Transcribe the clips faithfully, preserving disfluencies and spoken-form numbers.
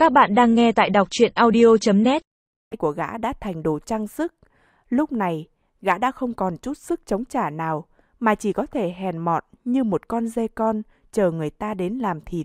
Các bạn đang nghe tại đọc truyện audio chấm net. Của gã đã thành đồ trang sức. Lúc này, gã đã không còn chút sức chống trả nào, mà chỉ có thể hèn mọn như một con dê con chờ người ta đến làm thịt.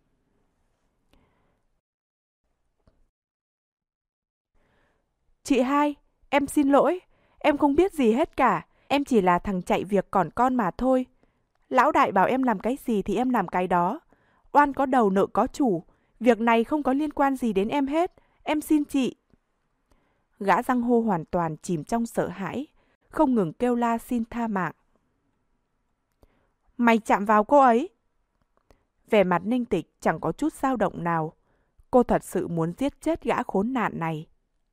Chị hai, em xin lỗi, em không biết gì hết cả, em chỉ là thằng chạy việc còn con mà thôi. Lão đại bảo em làm cái gì thì em làm cái đó. Oan có đầu nợ có chủ, việc này không có liên quan gì đến em hết, em xin chị. Gã giang hô hoàn toàn chìm trong sợ hãi, không ngừng kêu la xin tha mạng. Mày chạm vào cô ấy. Vẻ mặt Ninh Tịch chẳng có chút dao động nào. Cô thật sự muốn giết chết gã khốn nạn này.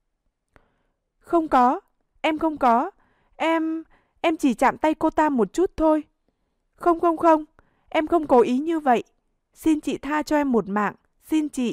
Không có, em không có. Em, em chỉ chạm tay cô ta một chút thôi. Không không không, em không cố ý như vậy. Xin chị tha cho em một mạng, xin chị.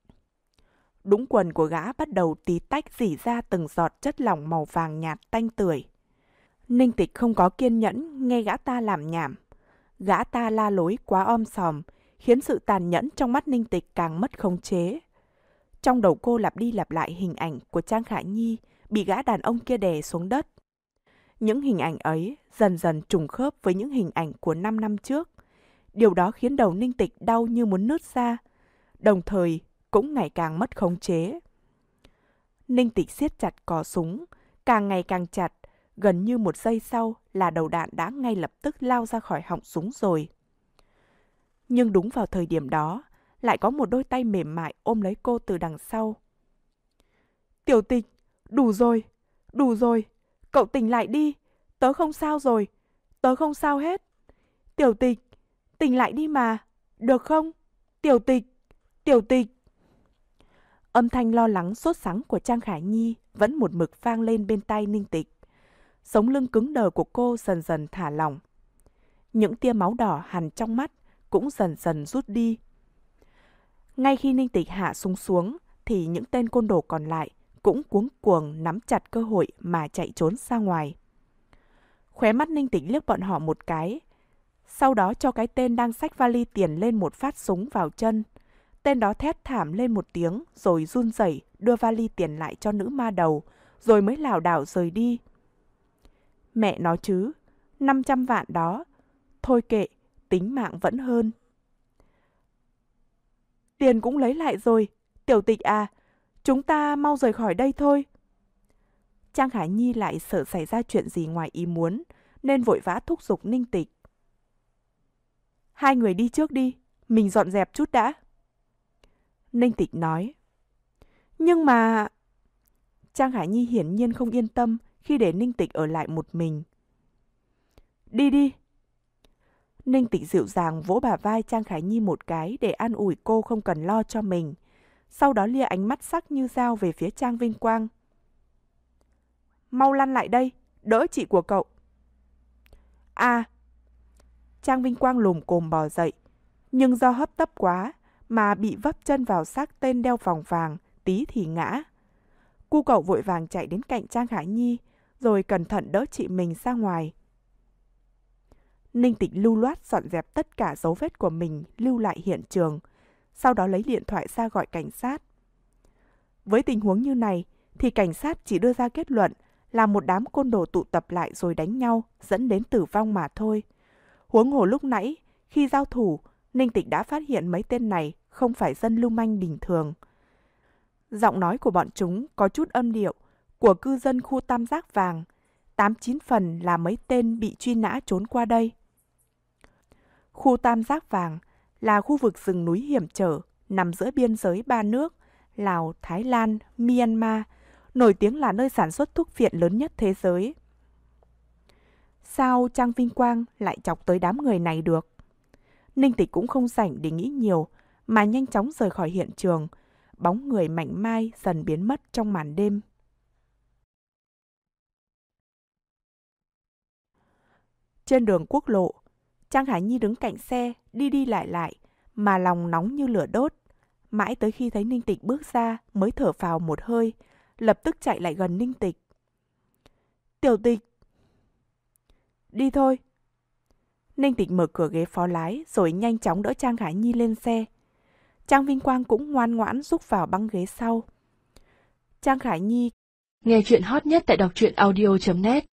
Đũng quần của gã bắt đầu tí tách rỉ ra từng giọt chất lỏng màu vàng nhạt tanh tưởi. Ninh Tịch không có kiên nhẫn nghe gã ta làm nhảm. Gã ta la lối quá om sòm, khiến sự tàn nhẫn trong mắt Ninh Tịch càng mất khống chế. Trong đầu cô lặp đi lặp lại hình ảnh của Trang Khả Nhi bị gã đàn ông kia đè xuống đất. Những hình ảnh ấy dần dần trùng khớp với những hình ảnh của năm năm trước. Điều đó khiến đầu Ninh Tịch đau như muốn nứt ra, đồng thời cũng ngày càng mất khống chế. Ninh Tịch siết chặt cò súng, càng ngày càng chặt, gần như một giây sau là đầu đạn đã ngay lập tức lao ra khỏi họng súng rồi. Nhưng đúng vào thời điểm đó, lại có một đôi tay mềm mại ôm lấy cô từ đằng sau. Tiểu Tịch, đủ rồi, đủ rồi, cậu tỉnh lại đi, tớ không sao rồi, tớ không sao hết. Tiểu Tịch, tỉnh lại đi mà, được không? Tiểu Tịch, Tiểu Tịch. Âm thanh lo lắng sốt sắng của Trang Khả Nhi vẫn một mực vang lên bên tai Ninh Tịch. Sống lưng cứng đờ của cô dần dần thả lỏng. Những tia máu đỏ hằn trong mắt cũng dần dần rút đi. Ngay khi Ninh Tịch hạ súng xuống thì những tên côn đồ còn lại cũng cuống cuồng nắm chặt cơ hội mà chạy trốn ra ngoài. Khóe mắt Ninh Tịch liếc bọn họ một cái, sau đó cho cái tên đang xách vali tiền lên một phát súng vào chân. Tên đó thét thảm lên một tiếng rồi run rẩy đưa vali tiền lại cho nữ ma đầu, rồi mới lảo đảo rời đi. Mẹ nó chứ, năm trăm vạn đó, thôi kệ, tính mạng vẫn hơn. Tiền cũng lấy lại rồi, Tiểu Tịch à, chúng ta mau rời khỏi đây thôi. Trang Khả Nhi lại sợ xảy ra chuyện gì ngoài ý muốn, nên vội vã thúc giục Ninh Tịch. Hai người đi trước đi, mình dọn dẹp chút đã. Ninh Tịch nói. Nhưng mà... Trang Khả Nhi hiển nhiên không yên tâm khi để Ninh Tịch ở lại một mình. Đi đi. Ninh Tịch dịu dàng vỗ bả vai Trang Khả Nhi một cái để an ủi cô không cần lo cho mình. Sau đó lia ánh mắt sắc như dao về phía Trang Vinh Quang. Mau lăn lại đây, đỡ chị của cậu. À! Trang Vinh Quang lồm cồm bò dậy, nhưng do hấp tấp quá mà bị vấp chân vào xác tên đeo vòng vàng, tí thì ngã. Cu cậu vội vàng chạy đến cạnh Trang Khả Nhi, rồi cẩn thận đỡ chị mình ra ngoài. Ninh Tịch lưu loát dọn dẹp tất cả dấu vết của mình lưu lại hiện trường, sau đó lấy điện thoại ra gọi cảnh sát. Với tình huống như này, thì cảnh sát chỉ đưa ra kết luận là một đám côn đồ tụ tập lại rồi đánh nhau, dẫn đến tử vong mà thôi. Huống hồ lúc nãy, khi giao thủ, Ninh Tịch đã phát hiện mấy tên này không phải dân lưu manh bình thường. Giọng nói của bọn chúng có chút âm điệu của cư dân khu Tam Giác Vàng, tám chín phần là mấy tên bị truy nã trốn qua đây. Khu Tam Giác Vàng là khu vực rừng núi hiểm trở nằm giữa biên giới ba nước Lào, Thái Lan, Myanmar, nổi tiếng là nơi sản xuất thuốc viện lớn nhất thế giới. Sao Trang Vinh Quang lại chọc tới đám người này được? Ninh Tịch cũng không rảnh để nghĩ nhiều, mà nhanh chóng rời khỏi hiện trường. Bóng người mảnh mai dần biến mất trong màn đêm. Trên đường quốc lộ, Trang Khả Nhi đứng cạnh xe, đi đi lại lại, mà lòng nóng như lửa đốt. Mãi tới khi thấy Ninh Tịch bước ra mới thở phào một hơi, lập tức chạy lại gần Ninh Tịch. Tiểu Tịch! Đi thôi! Ninh Tịch mở cửa ghế phó lái rồi nhanh chóng đỡ Trang Khả Nhi lên xe. Trang Vinh Quang cũng ngoan ngoãn rúc vào băng ghế sau. Trang Khải Nhi nghe chuyện hot nhất tại đọc truyện audio chấm net